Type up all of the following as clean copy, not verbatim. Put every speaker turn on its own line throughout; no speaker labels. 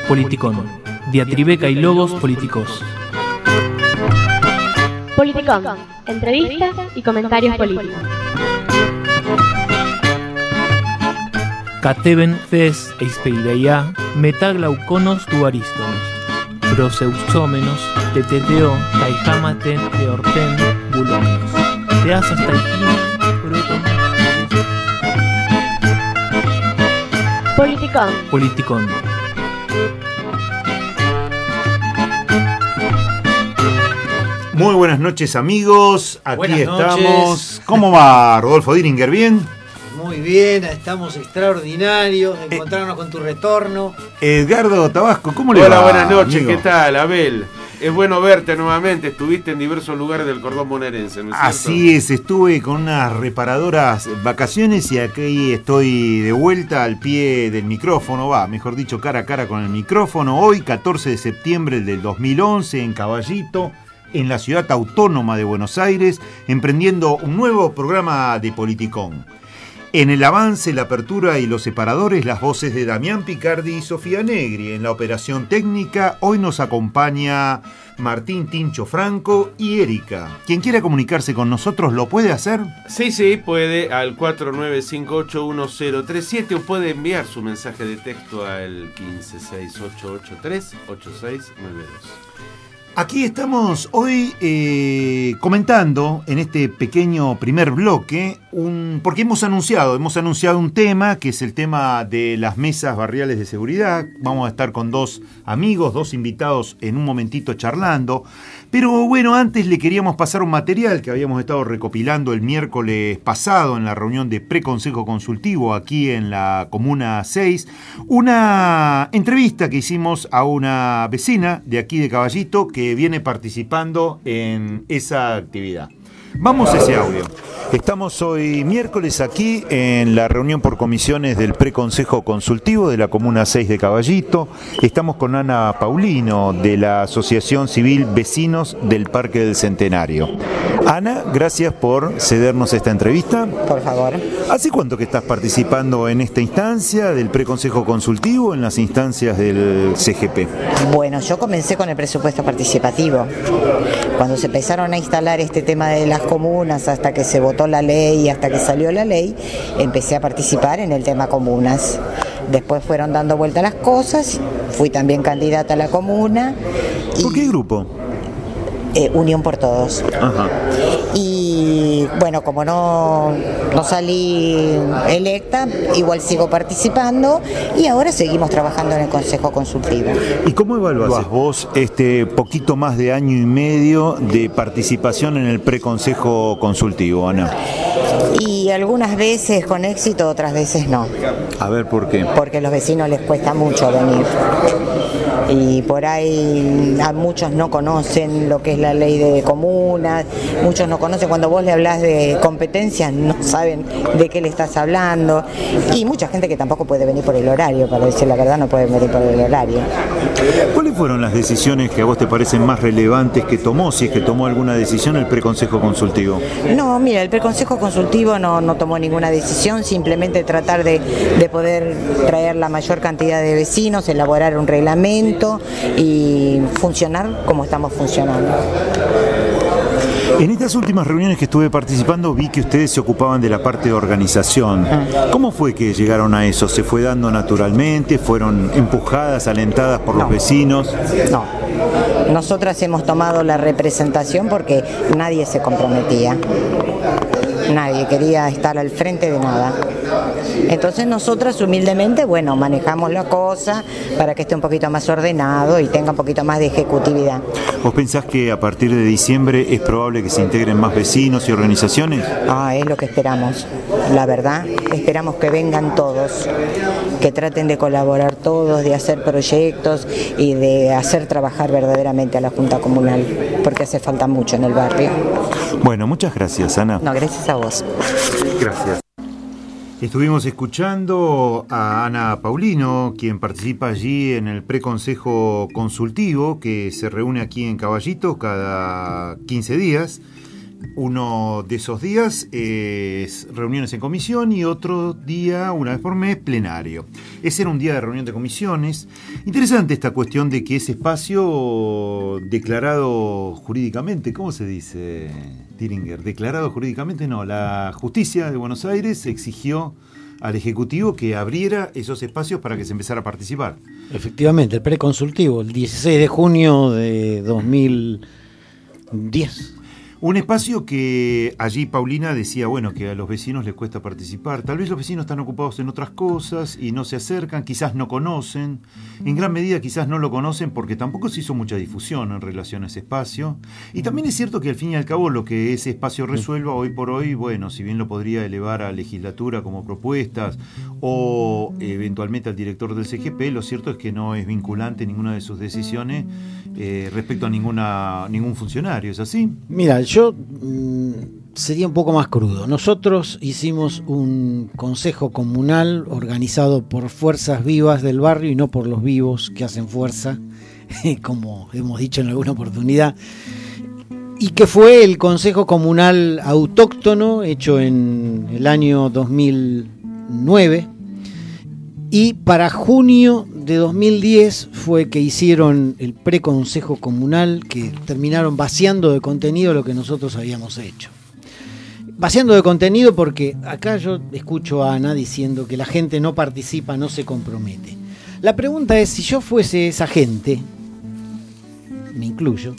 Politicón. Diatribeca y logos políticos.
Politicón. Entrevistas y comentarios políticos.
Cateben fes eispeireia metaglauconos tu arístonos. Proseusómenos teteteo caijamaten leorten bulonos. Teas hasta
Politicón.
Politicón.
Muy buenas noches, amigos. Aquí
buenas
estamos.
Noches.
¿Cómo va, Rodolfo Diringer? ¿Bien?
Muy bien, estamos extraordinarios de encontrarnos con tu retorno.
Edgardo Tabasco, ¿cómo le va?
Hola, buenas noches,
amigo?
¿qué tal, Abel? Es bueno verte nuevamente, estuviste en diversos lugares del cordón bonaerense, ¿no es cierto?
Así es, estuve con unas reparadoras vacaciones y aquí estoy de vuelta al pie del micrófono, mejor dicho, cara a cara con el micrófono. Hoy, 14 de septiembre del 2011, en Caballito, en la ciudad autónoma de Buenos Aires, emprendiendo un nuevo programa de Politicón. En el avance, la apertura y los separadores, las voces de Damián Picardi y Sofía Negri. En la operación técnica, hoy nos acompaña Martín Tincho Franco y Erika. Quien quiera comunicarse con nosotros, ¿lo puede hacer?
Sí, puede al 49581037 o puede enviar su mensaje de texto al 1568838692.
Aquí estamos hoy comentando en este pequeño primer bloque, porque hemos anunciado un tema que es el tema de las mesas barriales de seguridad. Vamos a estar con dos amigos, dos invitados en un momentito charlando. Pero bueno, antes le queríamos pasar un material que habíamos estado recopilando el miércoles pasado en la reunión de preconsejo consultivo aquí en la Comuna 6. Una entrevista que hicimos a una vecina de aquí de Caballito que viene participando en esa actividad. Vamos a ese audio. Estamos hoy miércoles aquí en la reunión por comisiones del preconsejo consultivo de la Comuna 6 de Caballito. Estamos con Ana Paulino de la Asociación Civil Vecinos del Parque del Centenario. Ana, gracias por cedernos esta entrevista.
Por favor.
¿Hace cuánto que estás participando en esta instancia del preconsejo consultivo, en las instancias del CGP?
Bueno, yo comencé con el presupuesto participativo. Cuando se empezaron a instalar este tema de las comunas, hasta que se votó la ley, hasta que salió la ley, empecé a participar en el tema comunas. Después fueron dando vuelta las cosas, fui también candidata a la comuna.
¿Por qué grupo?
Unión por Todos.
Ajá.
Y bueno, como no salí electa, igual sigo participando y ahora seguimos trabajando en el Consejo Consultivo.
¿Y cómo evaluás vos este poquito más de año y medio de participación en el preconsejo consultivo, Ana?
Y algunas veces con éxito, otras veces no.
A ver, ¿por qué?
Porque a los vecinos les cuesta mucho venir. Y por ahí a muchos no conocen lo que es la ley de comunas, muchos no conocen, cuando vos le hablas de competencias no saben de qué le estás hablando, y mucha gente que tampoco puede venir por el horario, para decir la verdad, no puede venir por el horario.
¿Cuáles fueron las decisiones que a vos te parecen más relevantes que tomó, si es que tomó alguna decisión el preconsejo consultivo?
No, mira, el preconsejo consultivo no tomó ninguna decisión, simplemente tratar de poder traer la mayor cantidad de vecinos, elaborar un reglamento y funcionar como estamos funcionando.
En estas últimas reuniones que estuve participando vi que ustedes se ocupaban de la parte de organización. ¿Cómo fue que llegaron a eso? ¿Se fue dando naturalmente? ¿Fueron empujadas, alentadas por los vecinos?
No. Nosotras hemos tomado la representación porque nadie se comprometía. Nadie quería estar al frente de nada. Entonces nosotras humildemente, manejamos la cosa para que esté un poquito más ordenado y tenga un poquito más de ejecutividad.
¿Vos pensás que a partir de diciembre es probable que se integren más vecinos y organizaciones?
Es lo que esperamos, la verdad. Esperamos que vengan todos, que traten de colaborar todos, de hacer proyectos y de hacer trabajar verdaderamente a la Junta Comunal, porque hace falta mucho en el barrio.
Bueno, muchas gracias, Ana.
No, gracias a vos.
Gracias. Estuvimos escuchando a Ana Paulino, quien participa allí en el preconsejo consultivo que se reúne aquí en Caballito cada 15 días. Uno de esos días es reuniones en comisión y otro día, una vez por mes, plenario. Ese era un día de reunión de comisiones. Interesante esta cuestión de que ese espacio declarado jurídicamente, ¿cómo se dice, Tiringer? Declarado jurídicamente, no. La justicia de Buenos Aires exigió al Ejecutivo que abriera esos espacios para que se empezara a participar.
Efectivamente, el preconsultivo, el 16 de junio de 2010.
Un espacio que allí Paulina decía, bueno, que a los vecinos les cuesta participar. Tal vez los vecinos están ocupados en otras cosas y no se acercan, quizás no conocen. En gran medida quizás no lo conocen porque tampoco se hizo mucha difusión en relación a ese espacio. Y también es cierto que al fin y al cabo lo que ese espacio resuelva hoy por hoy, bueno, si bien lo podría elevar a legislatura como propuestas o eventualmente al director del CGP, lo cierto es que no es vinculante ninguna de sus decisiones respecto a ningún funcionario, ¿es así?
Mira, yo sería un poco más crudo. Nosotros hicimos un consejo comunal organizado por fuerzas vivas del barrio y no por los vivos que hacen fuerza, como hemos dicho en alguna oportunidad, y que fue el consejo comunal autóctono hecho en el año 2009, y para junio de 2010 fue que hicieron el preconsejo comunal, que terminaron vaciando de contenido lo que nosotros habíamos hecho. Vaciando de contenido porque acá yo escucho a Ana diciendo que la gente no participa, no se compromete. La pregunta es, si yo fuese esa gente, me incluyo,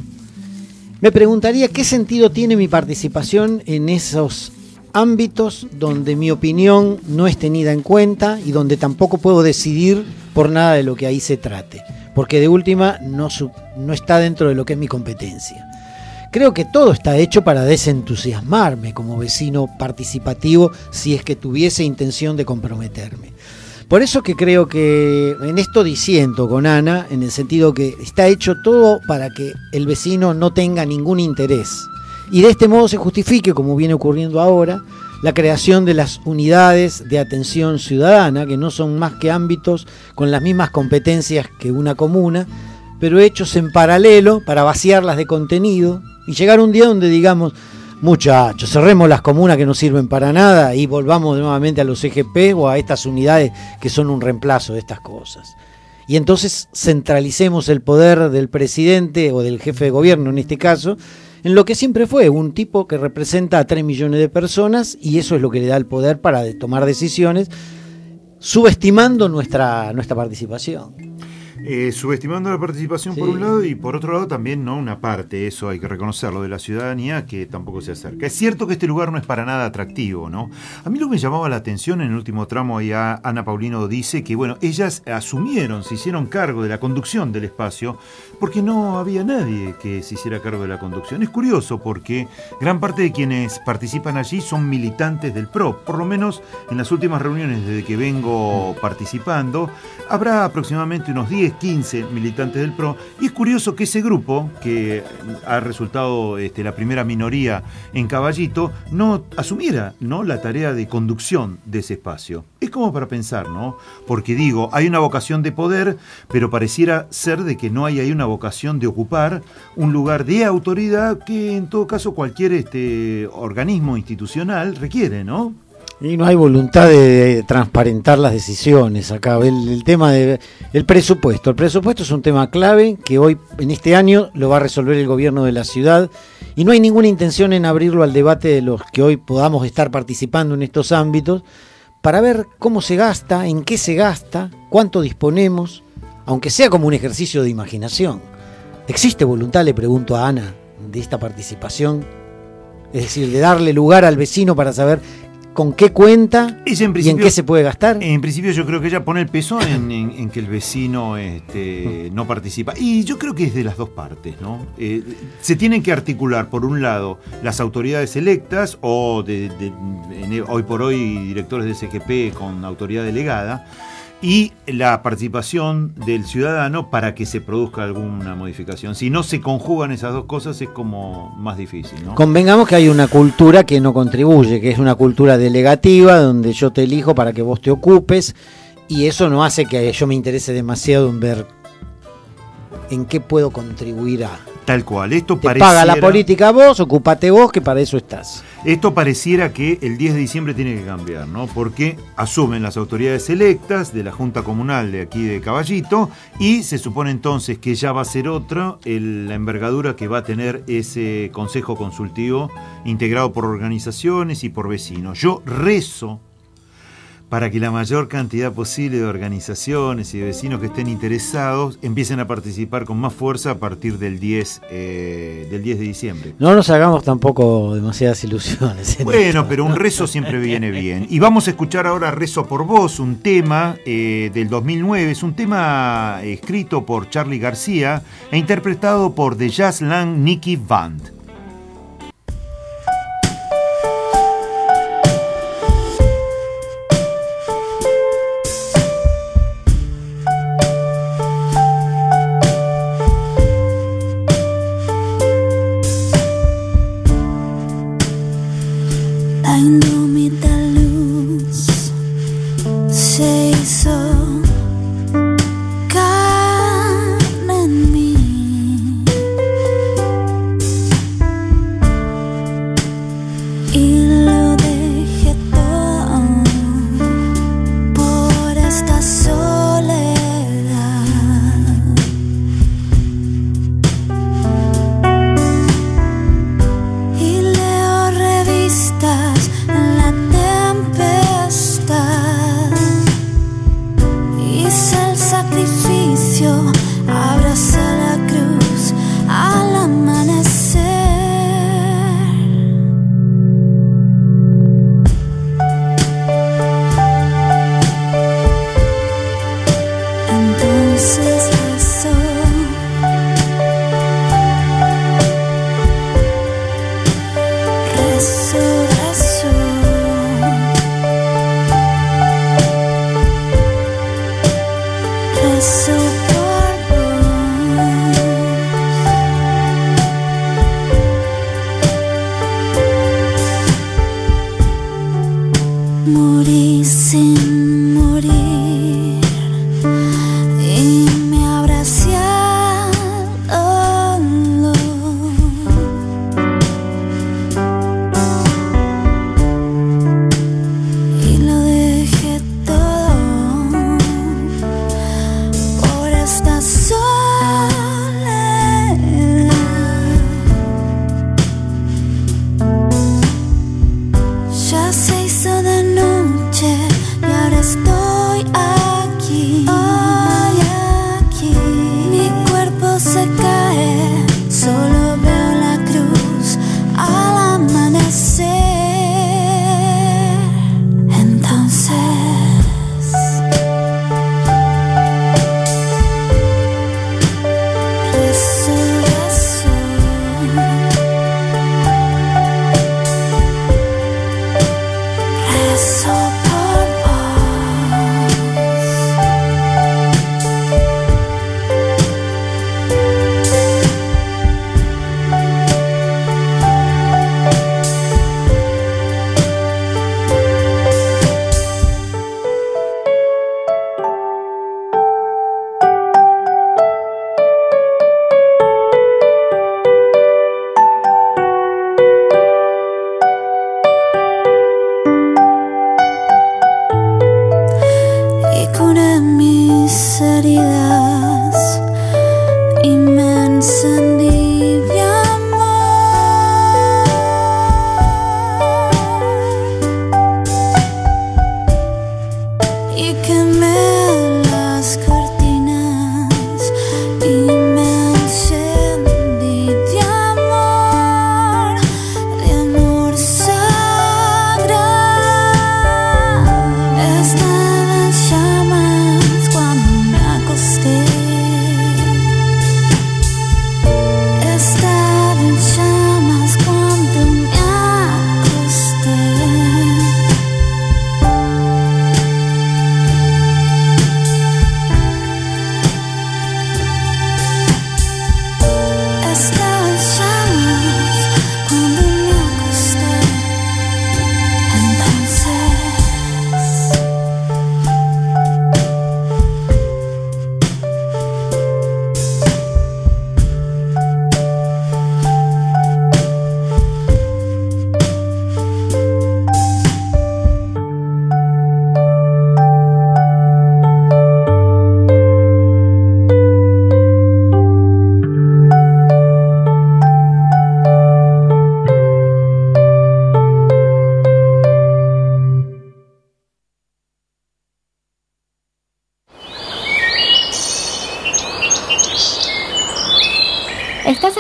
me preguntaría qué sentido tiene mi participación en esos ámbitos donde mi opinión no es tenida en cuenta y donde tampoco puedo decidir por nada de lo que ahí se trate, porque de última no está dentro de lo que es mi competencia. Creo que todo está hecho para desentusiasmarme como vecino participativo si es que tuviese intención de comprometerme. Por eso que creo que en esto disiento con Ana, en el sentido que está hecho todo para que el vecino no tenga ningún interés. Y de este modo se justifique, como viene ocurriendo ahora, la creación de las unidades de atención ciudadana, que no son más que ámbitos con las mismas competencias que una comuna, pero hechos en paralelo para vaciarlas de contenido y llegar un día donde digamos, muchachos, cerremos las comunas que no sirven para nada y volvamos nuevamente a los CGP o a estas unidades que son un reemplazo de estas cosas. Y entonces centralicemos el poder del presidente o del jefe de gobierno en este caso, en lo que siempre fue un tipo que representa a 3 millones de personas, y eso es lo que le da el poder para tomar decisiones, subestimando nuestra participación.
Subestimando la participación, sí, por un lado, y por otro lado también no una parte, eso hay que reconocerlo, de la ciudadanía que tampoco se acerca. Es cierto que este lugar no es para nada atractivo, ¿no? A mí lo que me llamaba la atención en el último tramo, ahí Ana Paulino dice que, bueno, ellas se hicieron cargo de la conducción del espacio porque no había nadie que se hiciera cargo de la conducción. Es curioso porque gran parte de quienes participan allí son militantes del PRO, por lo menos en las últimas reuniones desde que vengo participando, habrá aproximadamente unos 10, 15 militantes del PRO, y es curioso que ese grupo, que ha resultado la primera minoría en Caballito, no asumiera, ¿no?, la tarea de conducción de ese espacio. Es como para pensar, ¿no? Porque digo, hay una vocación de poder, pero pareciera ser de que no hay ahí una vocación de ocupar un lugar de autoridad que en todo caso cualquier organismo institucional requiere, ¿no?
Y no hay voluntad de transparentar las decisiones acá. El tema del presupuesto. El presupuesto es un tema clave que hoy, en este año, lo va a resolver el gobierno de la ciudad. Y no hay ninguna intención en abrirlo al debate de los que hoy podamos estar participando en estos ámbitos para ver cómo se gasta, en qué se gasta, cuánto disponemos, aunque sea como un ejercicio de imaginación. ¿Existe voluntad, le pregunto a Ana, de esta participación? Es decir, de darle lugar al vecino para saber con qué cuenta y en qué se puede gastar.
En principio yo creo que ella pone el peso en que el vecino no participa. Y yo creo que es de las dos partes, ¿no? Se tienen que articular, por un lado, las autoridades electas o hoy por hoy directores de CGP con autoridad delegada, y la participación del ciudadano para que se produzca alguna modificación. Si no se conjugan esas dos cosas es como más difícil, ¿no?
Convengamos que hay una cultura que no contribuye, que es una cultura delegativa, donde yo te elijo para que vos te ocupes, y eso no hace que yo me interese demasiado en ver en qué puedo contribuir a
Tal cual. Esto
Te paga la política vos, ocupate vos, que para eso estás.
Esto pareciera que el 10 de diciembre tiene que cambiar, ¿no? Porque asumen las autoridades electas de la Junta Comunal de aquí de Caballito y se supone entonces que ya va a ser otra la envergadura que va a tener ese consejo consultivo integrado por organizaciones y por vecinos. Yo rezo para que la mayor cantidad posible de organizaciones y de vecinos que estén interesados empiecen a participar con más fuerza a partir del 10 de diciembre.
No nos hagamos tampoco demasiadas ilusiones.
Bueno, pero un rezo siempre viene bien. Y vamos a escuchar ahora Rezo por Vos, un tema del 2009. Es un tema escrito por Charly García e interpretado por The Jazzland Nikki Band.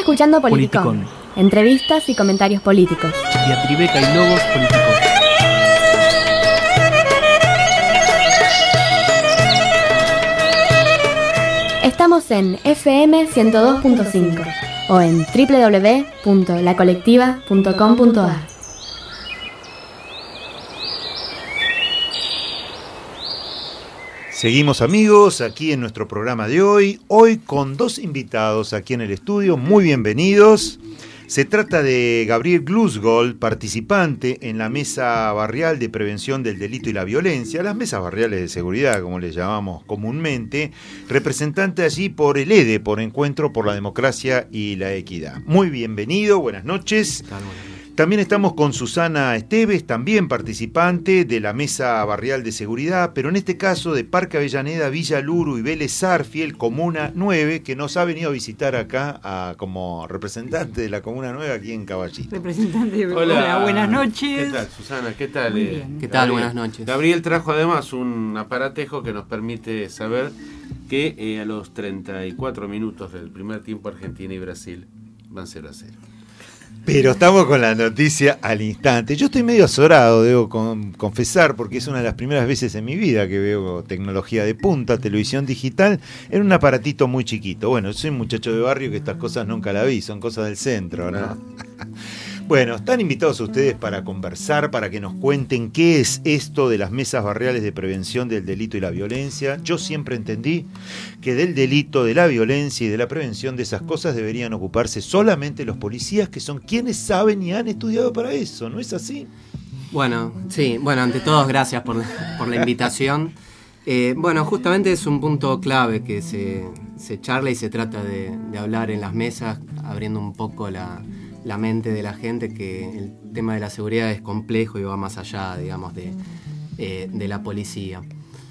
escuchando Politicón. Entrevistas y comentarios políticos.
Diatribeca y logos políticos.
Estamos en FM 102.5 o en www.lacolectiva.com.ar.
Seguimos, amigos, aquí en nuestro programa de hoy con dos invitados aquí en el estudio, muy bienvenidos. Se trata de Gabriel Glusgold, participante en la Mesa Barrial de Prevención del Delito y la Violencia, las mesas barriales de seguridad, como les llamamos comúnmente, representante allí por el EDE, por Encuentro por la Democracia y la Equidad. Muy bienvenido, buenas noches. También estamos con Susana Esteves, también participante de la Mesa Barrial de Seguridad, pero en este caso de Parque Avellaneda, Villa Luro y Vélez Sarsfield, Comuna 9, que nos ha venido a visitar acá como representante de la Comuna 9 aquí en Caballito.
Representante, hola, buenas noches.
¿Qué tal, Susana? ¿Qué tal?
¿Qué
tal? Buenas noches.
Gabriel trajo además un aparatejo que nos permite saber que a los 34 minutos del primer tiempo Argentina y Brasil van 0-0.
Pero estamos con la noticia al instante. Yo estoy medio azorado, debo confesar, porque es una de las primeras veces en mi vida que veo tecnología de punta, televisión digital, en un aparatito muy chiquito. Bueno, soy un muchacho de barrio que estas cosas nunca las vi, son cosas del centro, ¿no? Bueno, están invitados ustedes para conversar, para que nos cuenten qué es esto de las mesas barriales de prevención del delito y la violencia. Yo siempre entendí que del delito, de la violencia y de la prevención de esas cosas deberían ocuparse solamente los policías, que son quienes saben y han estudiado para eso, ¿no es así?
Bueno, sí, ante todo gracias por la invitación. Justamente es un punto clave que se charla y se trata de hablar en las mesas, abriendo un poco la mente de la gente, que el tema de la seguridad es complejo y va más allá, digamos, de la policía.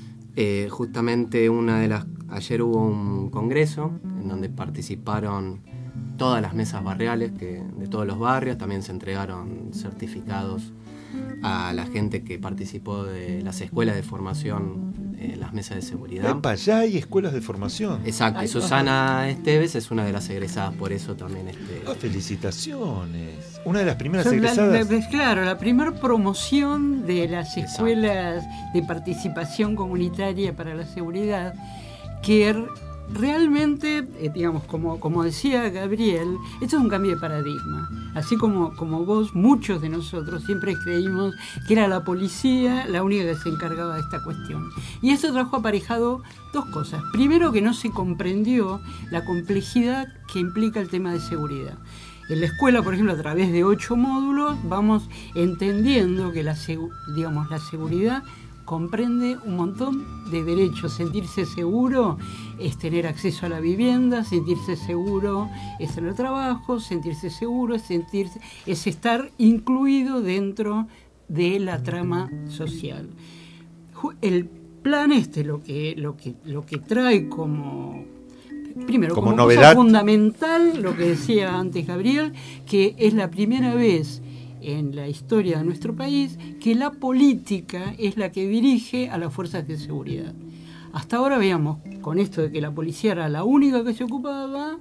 Justamente ayer hubo un congreso en donde participaron todas las mesas barriales de todos los barrios, también se entregaron certificados a la gente que participó de las escuelas de formación, las mesas de seguridad.
Epa, ya hay escuelas de formación.
Exacto, y Susana Esteves es una de las egresadas, por eso también.
Felicitaciones. Una de las primeras egresadas.
Claro, la primera promoción de las escuelas de participación comunitaria para la seguridad, que realmente, digamos, como decía Gabriel, esto es un cambio de paradigma. Así como vos, muchos de nosotros siempre creímos que era la policía la única que se encargaba de esta cuestión. Y esto trajo aparejado dos cosas. Primero, que no se comprendió la complejidad que implica el tema de seguridad. En la escuela, por ejemplo, a través de 8 módulos, vamos entendiendo que la seguridad comprende un montón de derechos. Sentirse seguro es tener acceso a la vivienda, sentirse seguro es tener trabajo, sentirse seguro es estar incluido dentro de la trama social. El plan lo que trae como novedad, cosa fundamental, lo que decía antes Gabriel, que es la primera vez en la historia de nuestro país que la política es la que dirige a las fuerzas de seguridad. Hasta ahora veíamos, con esto de que la policía era la única que se ocupaba,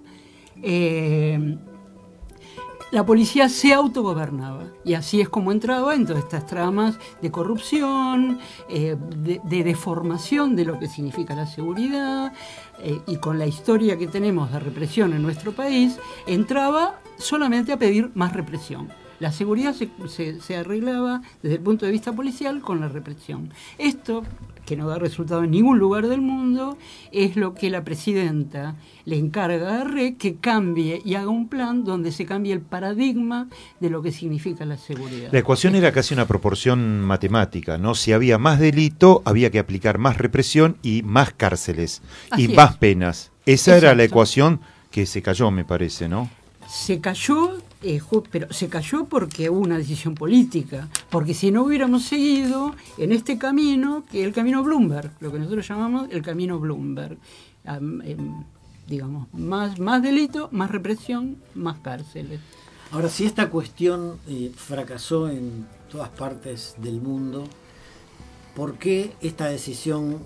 la policía se autogobernaba, y así es como entraba en todas estas tramas de corrupción, de deformación de lo que significa la seguridad, y con la historia que tenemos de represión en nuestro país, entraba solamente a pedir más represión. La seguridad se arreglaba desde el punto de vista policial con la represión. Esto, que no da resultado en ningún lugar del mundo, es lo que la presidenta le encarga a RE, que cambie y haga un plan donde se cambie el paradigma de lo que significa la seguridad.
La ecuación era casi una proporción matemática, ¿no? Si había más delito, había que aplicar más represión y más cárceles, y más penas. Esa era la ecuación que se cayó, me parece, ¿no?
Se cayó, pero se cayó porque hubo una decisión política, porque si no hubiéramos seguido en este camino, que es el camino Bloomberg, lo que nosotros llamamos el camino Bloomberg, digamos, más delito, más represión, más cárceles.
Ahora, si esta cuestión fracasó en todas partes del mundo, ¿por qué esta decisión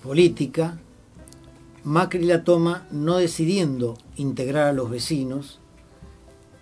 política Macri la toma no decidiendo integrar a los vecinos,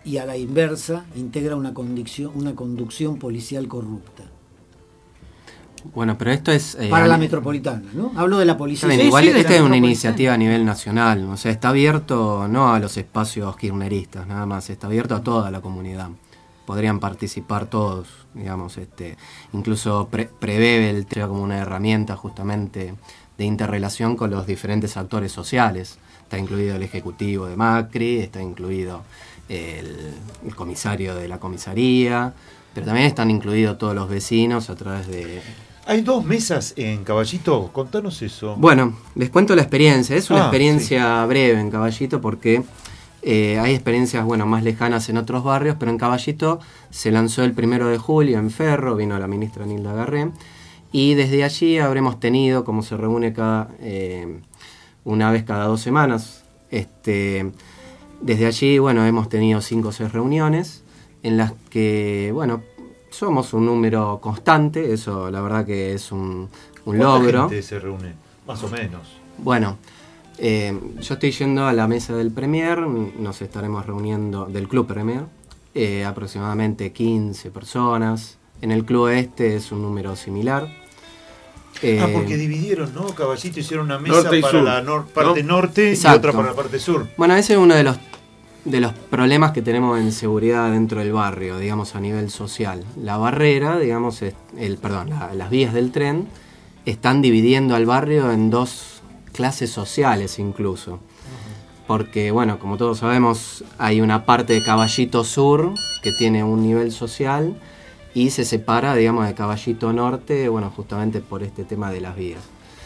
y a la inversa integra una conducción policial corrupta.
Bueno, pero esto es...
para la metropolitana, ¿no? Hablo de la policía.
Bien, igual esta es una iniciativa a nivel nacional, o sea, está abierto no a los espacios kirchneristas, nada más, está abierto a toda la comunidad. Podrían participar todos, digamos, incluso prevé el tema como una herramienta justamente de interrelación con los diferentes actores sociales. Está incluido el ejecutivo de Macri, está incluido el comisario de la comisaría, pero también están incluidos todos los vecinos a través de...
Hay 2 mesas en Caballito, contanos eso.
Bueno, les cuento la experiencia. Es una experiencia breve en Caballito porque hay experiencias más lejanas en otros barrios, pero en Caballito se lanzó el 1 de julio en Ferro, vino la ministra Nilda Garré, y desde allí habremos tenido, como se reúne una vez cada 2 semanas, desde allí hemos tenido 5 o 6 reuniones en las que, somos un número constante, eso la verdad que es un logro.
¿Cuánta gente se reúne? Más o menos.
Bueno, yo estoy yendo a la mesa del Premier, nos estaremos reuniendo, del Club Premier, aproximadamente 15 personas. En el Club es un número similar.
Porque dividieron, ¿no? Caballito hicieron una mesa para la parte norte y otra para la parte sur.
Bueno, ese es uno de los problemas que tenemos en seguridad dentro del barrio, digamos, a nivel social. La barrera, digamos, las vías del tren están dividiendo al barrio en 2 clases sociales incluso. Porque, como todos sabemos, hay una parte de Caballito Sur que tiene un nivel social y se separa, digamos, de Caballito Norte, justamente por este tema de las vías.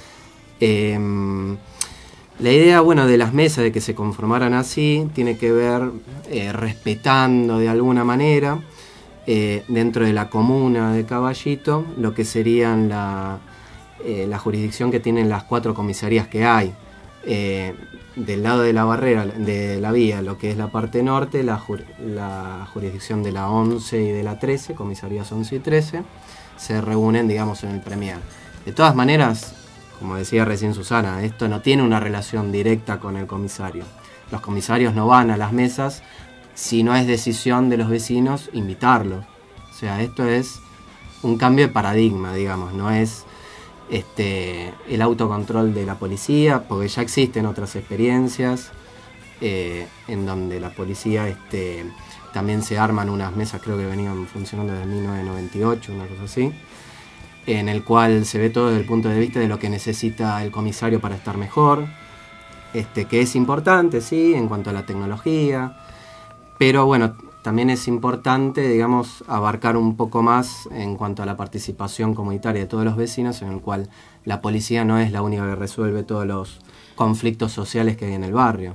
La idea, de las mesas, de que se conformaran así, tiene que ver respetando de alguna manera, dentro de la comuna de Caballito, lo que serían la jurisdicción que tienen las 4 comisarías que hay. Del lado de la barrera, de la vía, lo que es la parte norte, la jurisdicción de la 11 y de la 13, comisarías 11 y 13, se reúnen, digamos, en el Premier. De todas maneras, como decía recién Susana, esto no tiene una relación directa con el comisario. Los comisarios no van a las mesas si no es decisión de los vecinos invitarlos. O sea, esto es un cambio de paradigma, digamos, no es el autocontrol de la policía, porque ya existen otras experiencias en donde la policía también se arman unas mesas, creo que venían funcionando desde 1998, una cosa así, en el cual se ve todo desde el punto de vista de lo que necesita el comisario para estar mejor, que es importante, sí, en cuanto a la tecnología, pero también es importante, digamos, abarcar un poco más en cuanto a la participación comunitaria de todos los vecinos, en el cual la policía no es la única que resuelve todos los conflictos sociales que hay en el barrio.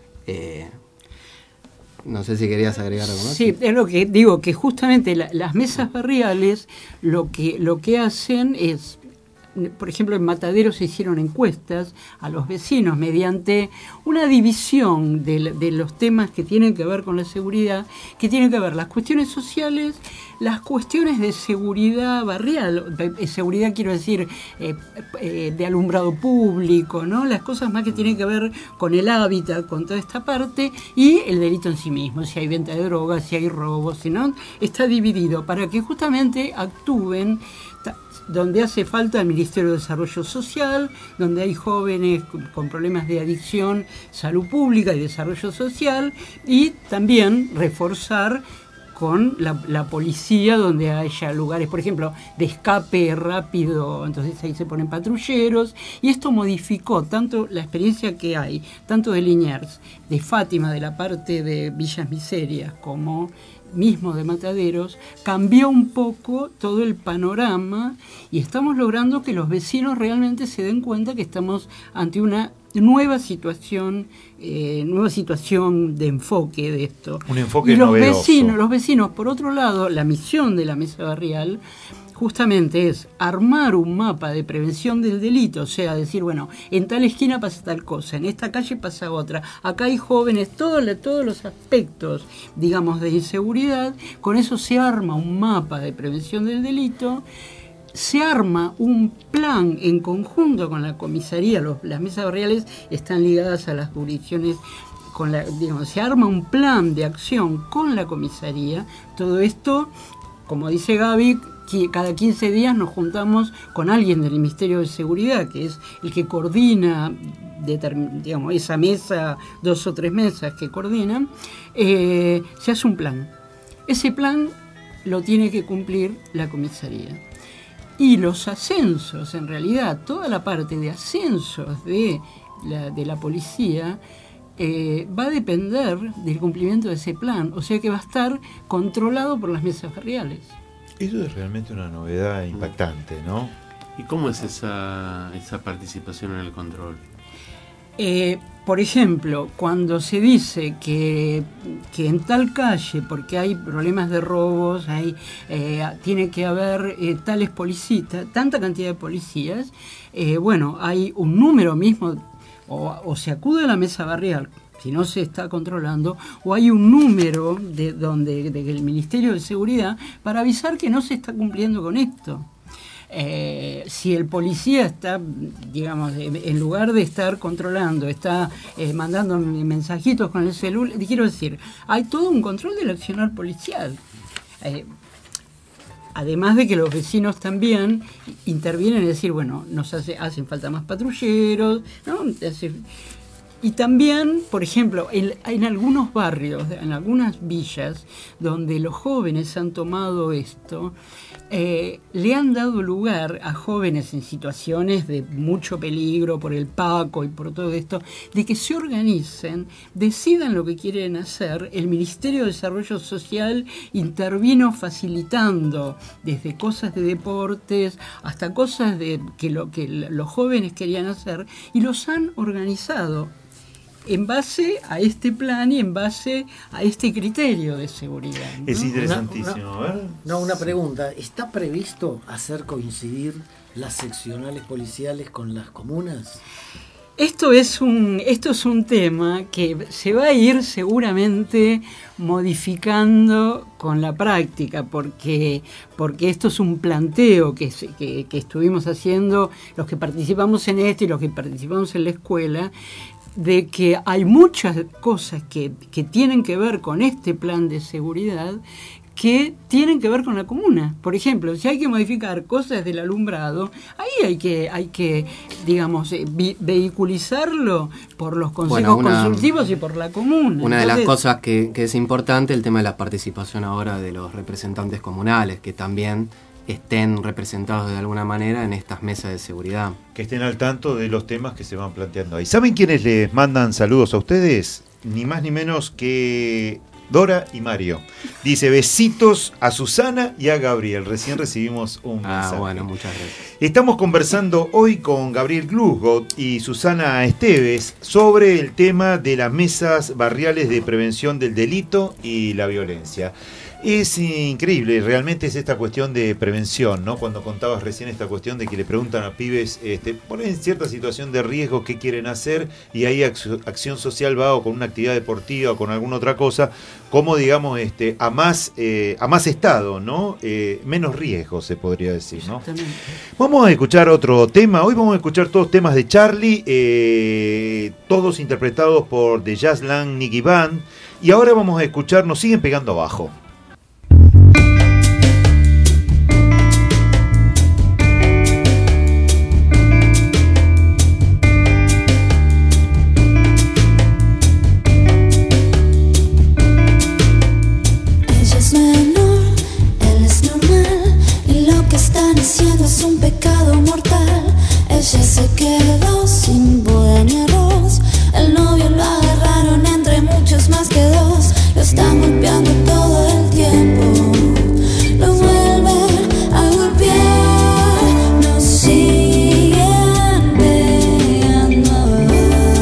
No sé si querías agregar algo más.
Sí, es lo que digo, que justamente las mesas barriales lo que hacen es, por ejemplo, en Mataderos se hicieron encuestas a los vecinos mediante una división de los temas que tienen que ver con la seguridad, que tienen que ver las cuestiones sociales, las cuestiones de seguridad barrial, seguridad quiero decir de alumbrado público, ¿no? Las cosas más que tienen que ver con el hábitat, con toda esta parte, y el delito en sí mismo, si hay venta de drogas, si hay robos, si no, está dividido para que justamente actúen donde hace falta el Ministerio de Desarrollo Social, donde hay jóvenes con problemas de adicción, salud pública y desarrollo social, y también reforzar con la policía donde haya lugares, por ejemplo, de escape rápido, entonces ahí se ponen patrulleros, y esto modificó tanto la experiencia que hay, tanto de Liniers, de Fátima, de la parte de Villas Miserias, como mismo de Mataderos, cambió un poco todo el panorama y estamos logrando que los vecinos realmente se den cuenta que estamos ante una nueva situación de enfoque de esto.
Un enfoque
y los
novedoso.
vecinos, por otro lado, la misión de la mesa barrial justamente es armar un mapa de prevención del delito, o sea, decir, bueno, en tal esquina pasa tal cosa, en esta calle pasa otra, acá hay jóvenes, todos los aspectos, digamos, de inseguridad, con eso se arma un mapa de prevención del delito, se arma un plan en conjunto con la comisaría, las mesas barriales están ligadas a las jurisdicciones se arma un plan de acción con la comisaría. Todo esto, como dice Gaby, cada 15 días nos juntamos con alguien del Ministerio de Seguridad, que es el que coordina, esa mesa, 2 o 3 mesas que coordinan, se hace un plan. Ese plan lo tiene que cumplir la comisaría. Y los ascensos, en realidad, toda la parte de ascensos de la policía va a depender del cumplimiento de ese plan, o sea que va a estar controlado por las mesas barriales.
Eso es realmente una novedad impactante, ¿no?
¿Y cómo es esa participación en el control?
Por ejemplo, cuando se dice que en tal calle, porque hay problemas de robos, tiene que haber tales policías, tanta cantidad de policías, hay un número mismo, o se acude a la mesa barrial, si no se está controlando, o hay un número del Ministerio de Seguridad para avisar que no se está cumpliendo con esto. Si el policía está, en lugar de estar controlando, está mandando mensajitos con el celular, quiero decir, hay todo un control del accionar policial. Además de que los vecinos también intervienen y decir, nos hacen falta más patrulleros, ¿no? Y también, por ejemplo, en algunos barrios, en algunas villas, donde los jóvenes han tomado esto, le han dado lugar a jóvenes en situaciones de mucho peligro por el Paco y por todo esto, de que se organicen, decidan lo que quieren hacer. El Ministerio de Desarrollo Social intervino facilitando desde cosas de deportes hasta cosas que los jóvenes querían hacer, y los han organizado en base a este plan y en base a este criterio de seguridad, ¿no?
Es interesantísimo.
Una pregunta. ¿Está previsto hacer coincidir las seccionales policiales con las comunas?
Esto es un tema que se va a ir seguramente modificando con la práctica, porque esto es un planteo que estuvimos haciendo los que participamos en esto y los que participamos en la escuela, de que hay muchas cosas que tienen que ver con este plan de seguridad que tienen que ver con la comuna. Por ejemplo, si hay que modificar cosas del alumbrado, ahí hay que vehiculizarlo por los consejos consultivos y por la comuna.
Una de las cosas que es importante, el tema de la participación ahora de los representantes comunales, que también estén representados de alguna manera en estas mesas de seguridad.
Que estén al tanto de los temas que se van planteando ahí. ¿Saben quiénes les mandan saludos a ustedes? Ni más ni menos que Dora y Mario. Dice besitos a Susana y a Gabriel. Recién recibimos un mensaje.
Bueno, muchas gracias.
Estamos conversando hoy con Gabriel Glusgot y Susana Esteves sobre el tema de las mesas barriales de prevención del delito y la violencia. Es increíble, realmente es esta cuestión de prevención, ¿no? Cuando contabas recién esta cuestión de que le preguntan a pibes, ponen en cierta situación de riesgo qué quieren hacer, y ahí acción social va o con una actividad deportiva o con alguna otra cosa, como digamos a más estado, ¿no? Menos riesgo se podría decir, ¿no? Vamos a escuchar otro tema. Hoy vamos a escuchar todos temas de Charlie, todos interpretados por The Jazzland Nicky Band, y ahora vamos a escuchar Nos siguen pegando abajo.
Es un pecado mortal. Ella se quedó sin boda ni arroz. El novio lo agarraron entre muchos más que dos. Lo están golpeando todo el tiempo. Lo vuelven a golpear. Nos siguen pegando abajo.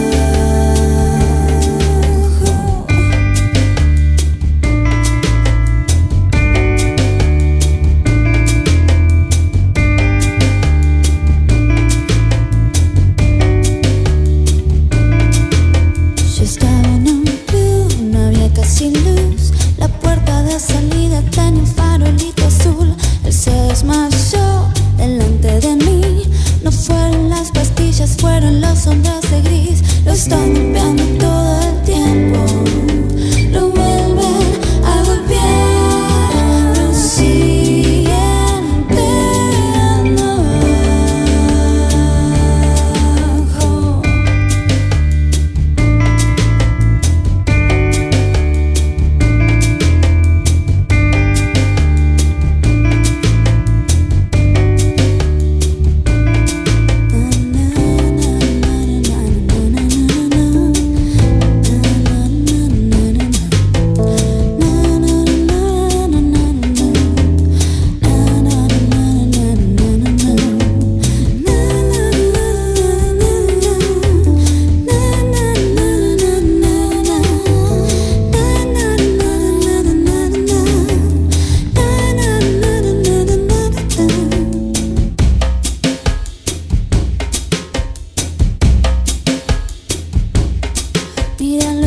Sin luz, la puerta de salida tenía un farolito azul. Él se desmayó delante de mí. No fueron las pastillas, fueron los sombras de gris. Lo están golpeando todo el tiempo.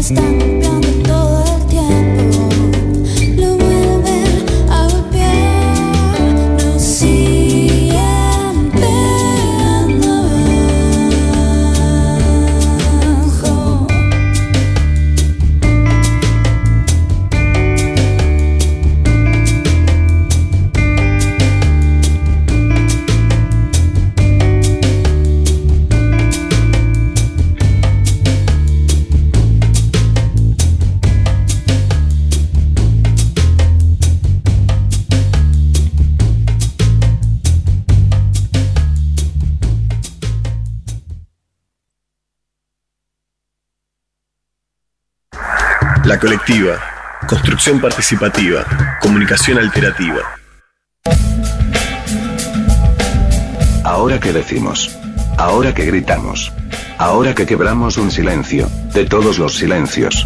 me están golpeando todo el tiempo. Lo vuelven a golpear, nos siguen pegando abajo.
La colectiva, construcción participativa, comunicación alternativa.
Ahora que decimos, ahora que gritamos, ahora que quebramos un silencio, de todos los silencios.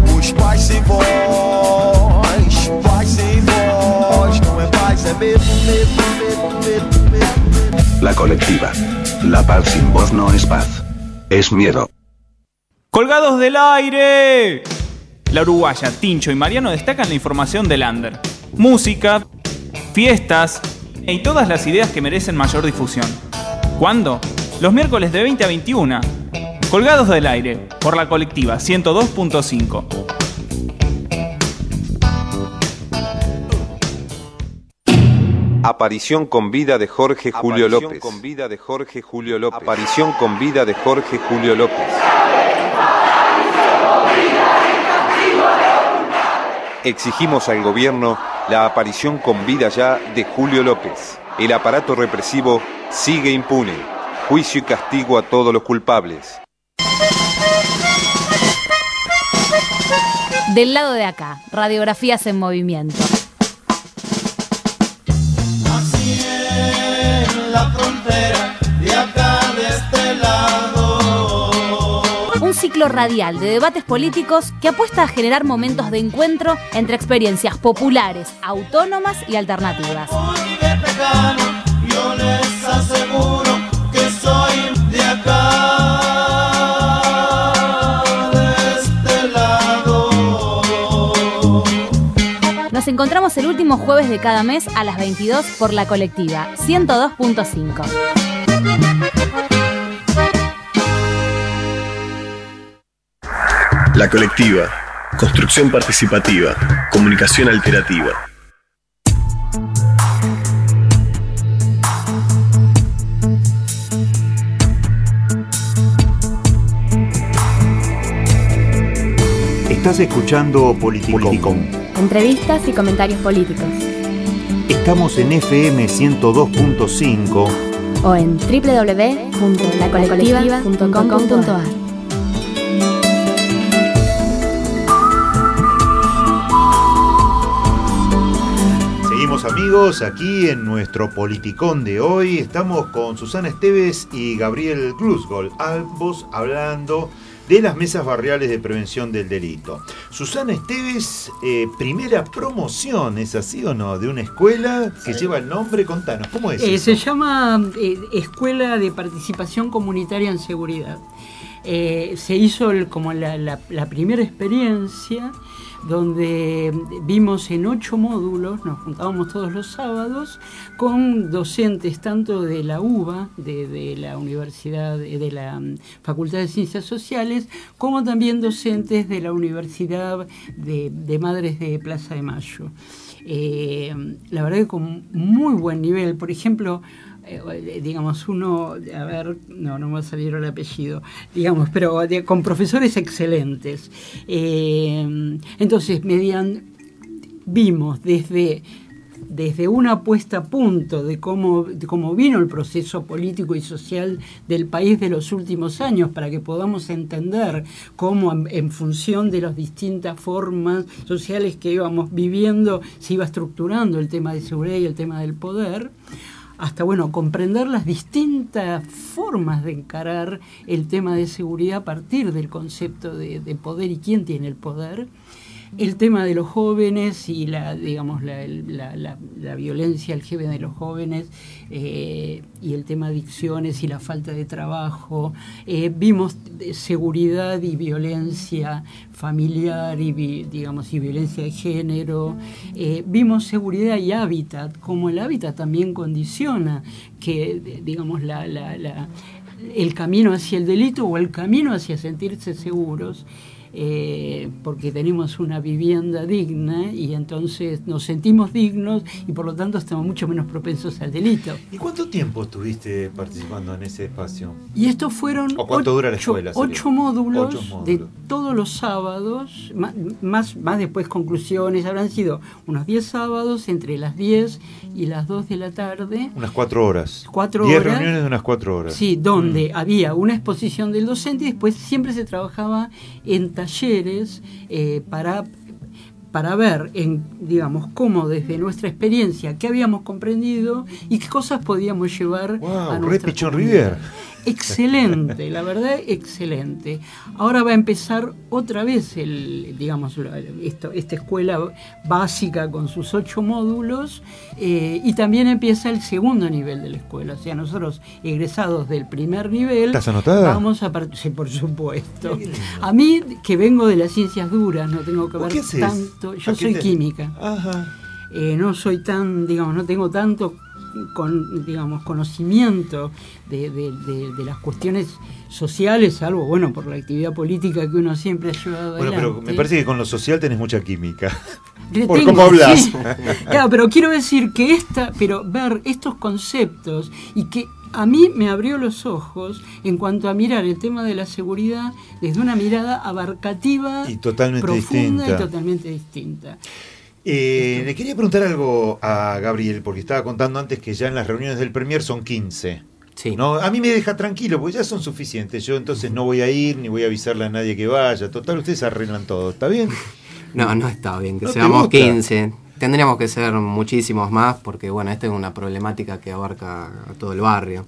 La colectiva. La paz sin voz no es paz, es miedo.
¡Colgados del aire! La uruguaya, Tincho y Mariano destacan la información del under. Música, fiestas y todas las ideas que merecen mayor difusión. ¿Cuándo? Los miércoles de 20 a 21. Colgados del aire, por la colectiva 102.5.
Aparición con vida de Jorge Julio López. Aparición con vida de Jorge Julio López. Aparición con vida de Jorge Julio López. Exigimos al gobierno la aparición con vida ya de Julio López. El aparato represivo sigue impune. Juicio y castigo a todos los culpables.
Del lado de acá, radiografías en movimiento.
Así en la frontera, de acá de este lado.
Un ciclo radial de debates políticos que apuesta a generar momentos de encuentro entre experiencias populares, autónomas y alternativas.
Muy de pecado, yo les aseguro que soy de acá, de este lado.
Nos encontramos el último jueves de cada mes a las 22 por la colectiva 102.5.
La colectiva, construcción participativa, comunicación alternativa.
Estás escuchando Politicón.
Entrevistas y comentarios políticos.
Estamos en FM 102.5
o en www.lacolectiva.com.ar.
Seguimos, amigos, aquí en nuestro Politicón de hoy. Estamos con Susana Esteves y Gabriel Glusgold, ambos hablando de las mesas barriales de prevención del delito. Susana Esteves, primera promoción, ¿es así o no? De una escuela que lleva el nombre, contanos, ¿cómo es eso?
Se llama Escuela de Participación Comunitaria en Seguridad. Se hizo como la primera experiencia, donde vimos en 8 módulos, nos juntábamos todos los sábados, con docentes tanto de la UBA, de la Universidad, de la Facultad de Ciencias Sociales, como también docentes de la Universidad de Madres de Plaza de Mayo. La verdad que con muy buen nivel. Por ejemplo, digamos, uno, a ver, no me va a salir el apellido, digamos, pero con profesores excelentes. Entonces, vimos desde una puesta a punto de cómo vino el proceso político y social del país de los últimos años, para que podamos entender cómo en función de las distintas formas sociales que íbamos viviendo se iba estructurando el tema de seguridad y el tema del poder, hasta, comprender las distintas formas de encarar el tema de seguridad a partir del concepto de poder y quién tiene el poder. el tema de los jóvenes y la violencia al jefe de los jóvenes, y el tema de adicciones y la falta de trabajo. Vimos seguridad y violencia familiar y violencia de género. Vimos seguridad y hábitat, como el hábitat también condiciona que, digamos, el camino hacia el delito o el camino hacia sentirse seguros. Porque tenemos una vivienda digna y entonces nos sentimos dignos y por lo tanto estamos mucho menos propensos al delito.
¿Y cuánto tiempo estuviste participando en ese espacio?
Y estos fueron
¿O cuánto dura la escuela?
8 módulos de todos los sábados, más después conclusiones, habrán sido unos 10 sábados entre las 10 y las 2 de la tarde.
Unas 4 horas. 10
horas.
reuniones de unas 4 horas.
Sí, donde había una exposición del docente y después siempre se trabajaba en talleres para ver, digamos, cómo desde nuestra experiencia, qué habíamos comprendido y qué cosas podíamos llevar a nuestra
Pichón Rivier.
Excelente, la verdad, excelente. Ahora va a empezar otra vez esta escuela básica con sus 8 módulos, y también empieza el segundo nivel de la escuela. O sea, nosotros, egresados del primer nivel,
¿estás anotada?
Vamos a sí, por supuesto. A mí, que vengo de las ciencias duras, no tengo que ver tanto. Yo soy química.
Ajá.
No soy tan, digamos, no tengo tanto conocimiento de las cuestiones sociales, salvo, bueno, por la actividad política que uno siempre ha llevado adelante.
Pero me parece que con lo social tenés mucha química. Por cómo hablas.
Sí. Claro, pero quiero decir que ver estos conceptos y que a mí me abrió los ojos en cuanto a mirar el tema de la seguridad desde una mirada abarcativa
y totalmente
profunda
distinta.
Y totalmente distinta.
Le quería preguntar algo a Gabriel, porque estaba contando antes que ya en las reuniones del Premier son 15.
Sí.
¿No? A mí me deja tranquilo, porque ya son suficientes. Yo entonces no voy a ir, ni voy a avisarle a nadie que vaya. Total, ustedes arreglan todo. ¿Está bien?
No está bien que
¿No te
seamos
gusta?
15. Tendríamos que ser muchísimos más, porque bueno, esta es una problemática que abarca a todo el barrio.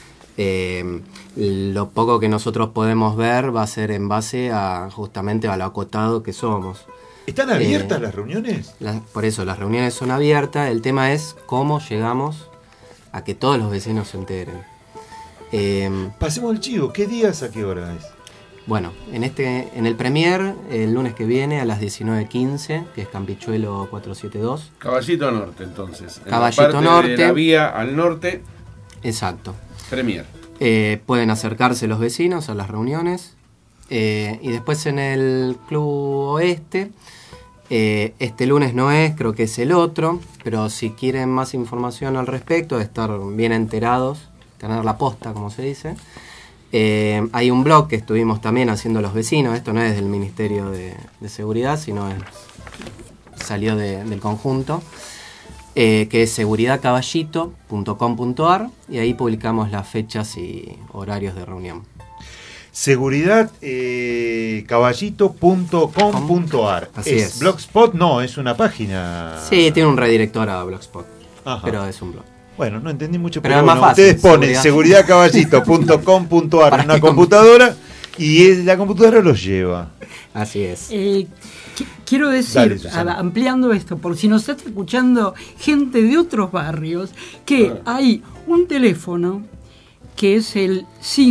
Lo poco que nosotros podemos ver va a ser en base justamente a lo acotado que somos.
¿Están abiertas las reuniones?
Por eso, las reuniones son abiertas. El tema es cómo llegamos a que todos los vecinos se enteren.
Pasemos el chivo. ¿Qué días, a qué hora es?
Bueno, en el Premier, el lunes que viene a las 19:15, que es Campichuelo 472.
Caballito Norte, entonces.
Caballito
en la parte
Norte.
de la vía al norte.
Exacto.
Premier.
Pueden acercarse los vecinos a las reuniones. Y después en el Club Oeste, este lunes no es, creo que es el otro, pero si quieren más información al respecto, de estar bien enterados, tener la posta, como se dice, hay un blog que estuvimos también haciendo los vecinos. Esto no es del Ministerio de Seguridad, sino salió del conjunto, que es seguridadcaballito.com.ar, y ahí publicamos las fechas y horarios de reunión.
Seguridad caballito.com.ar. ¿Es Blogspot? No, es una página.
Sí, tiene un redirector a Blogspot.
Ajá.
Pero es un blog.
Bueno, no entendí mucho,
pero
pero
es más fácil,
ustedes ponen seguridadcaballito.com.ar en una computadora y la computadora los lleva.
Así es.
Quiero decir, ampliando esto, por si nos está escuchando gente de otros barrios, que hay un teléfono que es el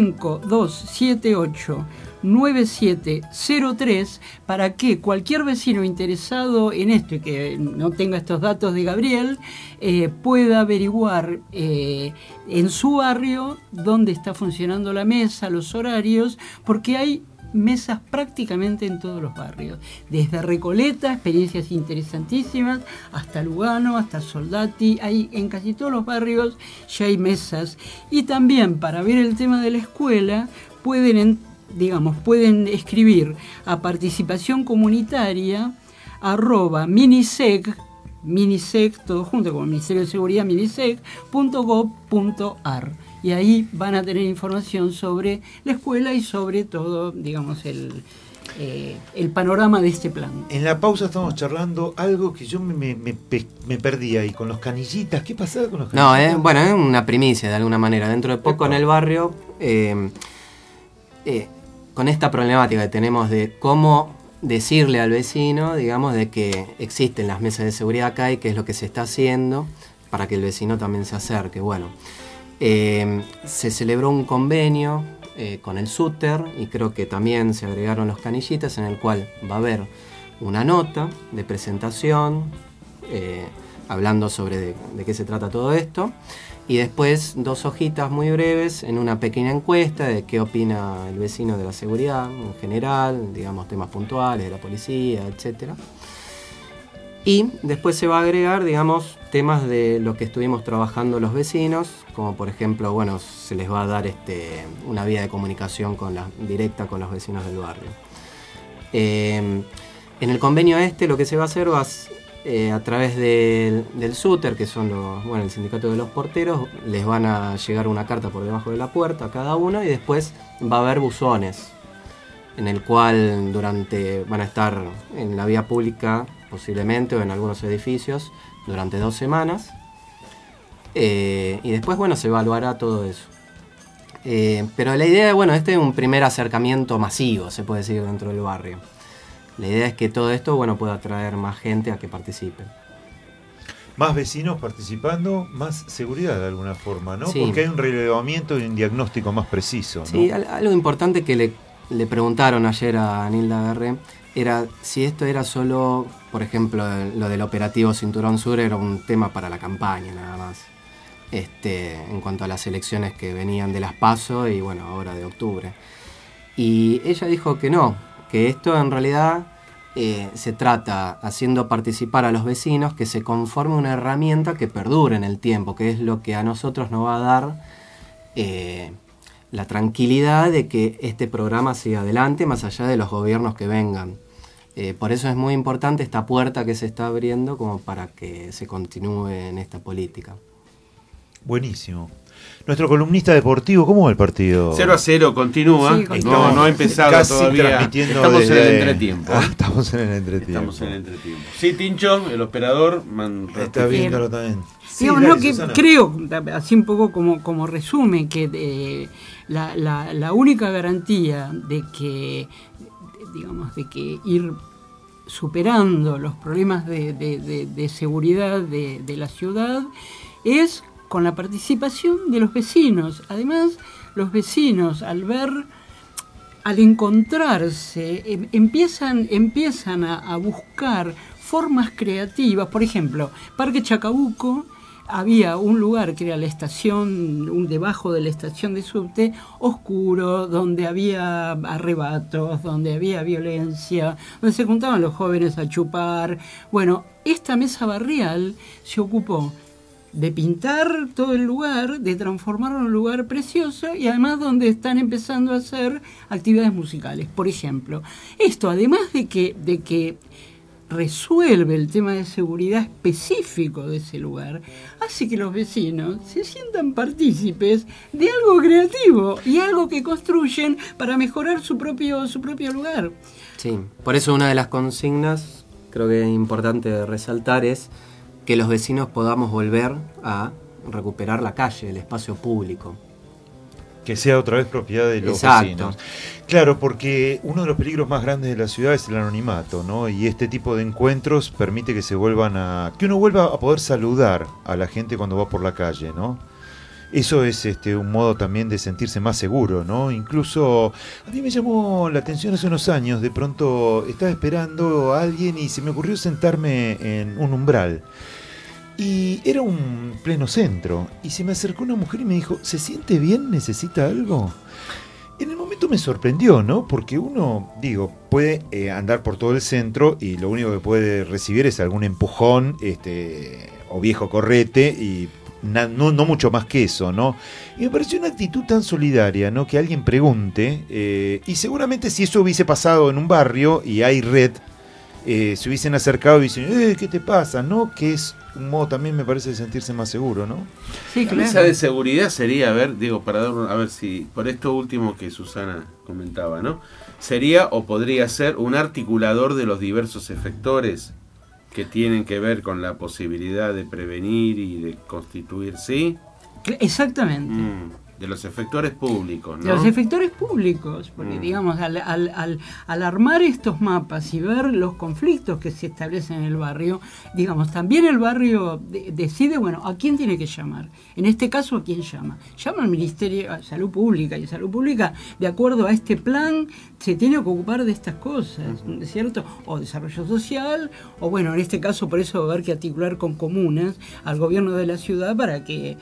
5278-9703, para que cualquier vecino interesado en esto y que no tenga estos datos de Gabriel, pueda averiguar en su barrio dónde está funcionando la mesa, los horarios, porque hay mesas prácticamente en todos los barrios, desde Recoleta, experiencias interesantísimas, hasta Lugano, hasta Soldati. En casi todos los barrios ya hay mesas. Y también, para ver el tema de la escuela, pueden escribir a participación comunitaria @minisec, todo junto con el Ministerio de Seguridad, minisec.gov.ar. Y ahí van a tener información sobre la escuela y sobre todo, digamos, el panorama de este plan.
En la pausa estamos charlando algo que yo me perdí ahí, con los canillitas. ¿Qué pasaba con los canillitas?
No, bueno, es una primicia de alguna manera. Dentro de poco en el barrio, con esta problemática que tenemos de cómo decirle al vecino, digamos, de que existen las mesas de seguridad acá y qué es lo que se está haciendo para que el vecino también se acerque. Bueno, se celebró un convenio con el SUTER y creo que también se agregaron los canillitas, en el cual va a haber una nota de presentación hablando sobre de qué se trata todo esto, y después 2 hojitas muy breves en una pequeña encuesta de qué opina el vecino de la seguridad en general, digamos, temas puntuales de la policía, etcétera. Y después se va a agregar, digamos, temas de lo que estuvimos trabajando los vecinos, como por ejemplo, bueno, se les va a dar una vía de comunicación directa con los vecinos del barrio. En el convenio lo que se va a hacer a través del SUTER, que son el sindicato de los porteros, les van a llegar una carta por debajo de la puerta a cada uno, y después va a haber buzones, en el cual van a estar en la vía pública, posiblemente, o en algunos edificios, durante 2 semanas. Y después, se evaluará todo eso. Pero la idea, este es un primer acercamiento masivo, se puede decir, dentro del barrio. La idea es que todo esto, pueda atraer más gente a que participe.
Más vecinos participando, más seguridad de alguna forma, ¿no?
Sí.
Porque hay un relevamiento y un diagnóstico más preciso, ¿no?
Sí, algo importante que le preguntaron ayer a Nilda Garré era si esto era solo, por ejemplo, lo del operativo Cinturón Sur era un tema para la campaña nada más, en cuanto a las elecciones que venían de las PASO y ahora de octubre. Y ella dijo que no, que esto en realidad se trata haciendo participar a los vecinos, que se conforme una herramienta que perdure en el tiempo, que es lo que a nosotros nos va a dar la tranquilidad de que este programa siga adelante más allá de los gobiernos que vengan. Por eso es muy importante esta puerta que se está abriendo como para que se continúe en esta política.
Buenísimo. Nuestro columnista deportivo, ¿cómo va el partido?
0-0, continúa.
Sí, continúa.
No ha empezado
casi
todavía.
Transmitiendo
Estamos en el
desde-
entretiempo.
Estamos en el entretiempo.
Sí, Tincho, el operador.
Está viéndolo también. Sí,
Digamos,
dale,
¿no? Que
Susana.
creo, así un poco como resumen, que la única garantía de que ir superando los problemas de seguridad de la ciudad es con la participación de los vecinos. Además, los vecinos, al encontrarse, empiezan a buscar formas creativas. Por ejemplo, Parque Chacabuco, había un lugar que era la estación, debajo de la estación de subte, oscuro, donde había arrebatos, donde había violencia, donde se juntaban los jóvenes a chupar. Bueno, esta mesa barrial se ocupó de pintar todo el lugar, de transformarlo en un lugar precioso, y además donde están empezando a hacer actividades musicales. Por ejemplo, esto, además de que resuelve el tema de seguridad específico de ese lugar, hace que los vecinos se sientan partícipes de algo creativo y algo que construyen para mejorar su propio lugar.
Sí, por eso una de las consignas, creo que es importante resaltar, es que los vecinos podamos volver a recuperar la calle, el espacio público.
Que sea otra vez propiedad de los
Exacto.
vecinos. Claro, porque uno de los peligros más grandes de la ciudad es el anonimato, ¿no? Y este tipo de encuentros permite que que uno vuelva a poder saludar a la gente cuando va por la calle, ¿no? Eso es un modo también de sentirse más seguro, ¿no? Incluso a mí me llamó la atención hace unos años, de pronto estaba esperando a alguien y se me ocurrió sentarme en un umbral. Y era un pleno centro, y se me acercó una mujer y me dijo, ¿se siente bien? ¿Necesita algo? En el momento me sorprendió, ¿no? Porque uno, puede andar por todo el centro y lo único que puede recibir es algún empujón o viejo correte y no mucho más que eso, ¿no? Y me pareció una actitud tan solidaria, ¿no? Que alguien pregunte, y seguramente si eso hubiese pasado en un barrio y hay red, se hubiesen acercado y dicen, ¿qué te pasa? ¿No? Que es un modo también, me parece, de sentirse más seguro, ¿no?
Sí,
La mesa de seguridad sería, a ver si, por esto último que Susana comentaba, ¿no? Sería o podría ser un articulador de los diversos efectores que tienen que ver con la posibilidad de prevenir y de constituir, ¿sí?
Exactamente.
De los efectores públicos, ¿no?
De los efectores públicos, porque digamos, al armar estos mapas y ver los conflictos que se establecen en el barrio, digamos, también el barrio decide, bueno, ¿a quién tiene que llamar? En este caso, ¿a quién llama? Llama al Ministerio de Salud Pública, y Salud Pública, de acuerdo a este plan, se tiene que ocupar de estas cosas, ¿cierto? O desarrollo social, o bueno, en este caso, por eso va a haber que articular con comunas al gobierno de la ciudad para que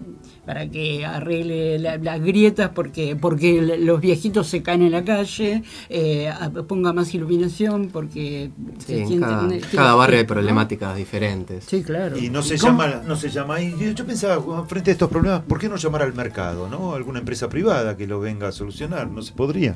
arregle las grietas porque los viejitos se caen en la calle, ponga más iluminación porque
cada barrio hay problemáticas diferentes.
Sí, claro.
Y no se llama, y yo pensaba, frente a estos problemas, ¿por qué no llamar al mercado, no? Alguna empresa privada que lo venga a solucionar, ¿no se podría?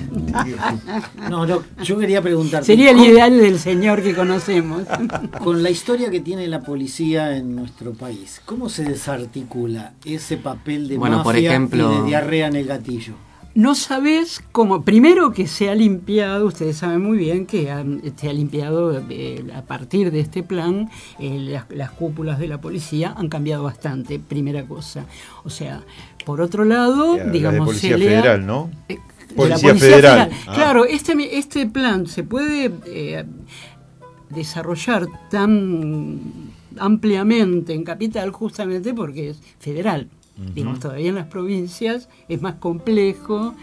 No, yo quería preguntar.
Sería el ideal del señor que conocemos.
Con la historia que tiene la policía en nuestro país, ¿cómo se desarticula ese papel de mafia,
por ejemplo,
y de diarrea en el gatillo?
No sabés cómo. Primero que se ha limpiado, ustedes saben muy bien que se ha limpiado a partir de este plan, las cúpulas de la policía han cambiado bastante, primera cosa. O sea, por otro lado, digamos,
la de Policía Federal, ¿no?
Policía Federal. Claro, este plan se puede desarrollar tan ampliamente en Capital justamente porque es federal. Digamos, todavía en las provincias es más complejo.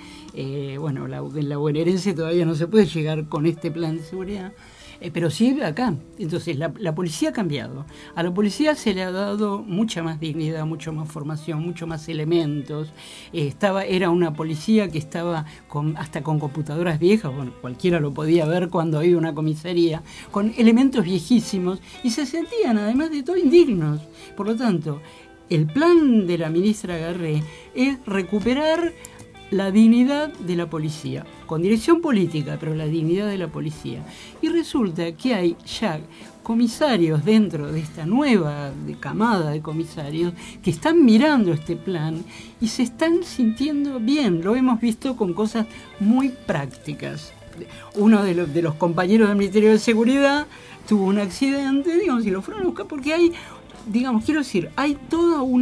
En la bonaerense todavía no se puede llegar con este plan de seguridad, pero sí acá. Entonces la policía ha cambiado. A la policía se le ha dado mucha más dignidad, mucho más formación, mucho más elementos. Era una policía que estaba hasta con computadoras viejas, bueno, cualquiera lo podía ver cuando iba a una comisaría, con elementos viejísimos, y se sentían además de todo indignos. Por lo tanto, el plan de la ministra Garré es recuperar la dignidad de la policía, con dirección política, pero la dignidad de la policía. Y resulta que hay ya comisarios dentro de esta nueva camada de comisarios que están mirando este plan y se están sintiendo bien. Lo hemos visto con cosas muy prácticas. Uno de los compañeros del Ministerio de Seguridad tuvo un accidente, digamos, y lo fueron a buscar porque hay... Digamos, quiero decir, hay toda un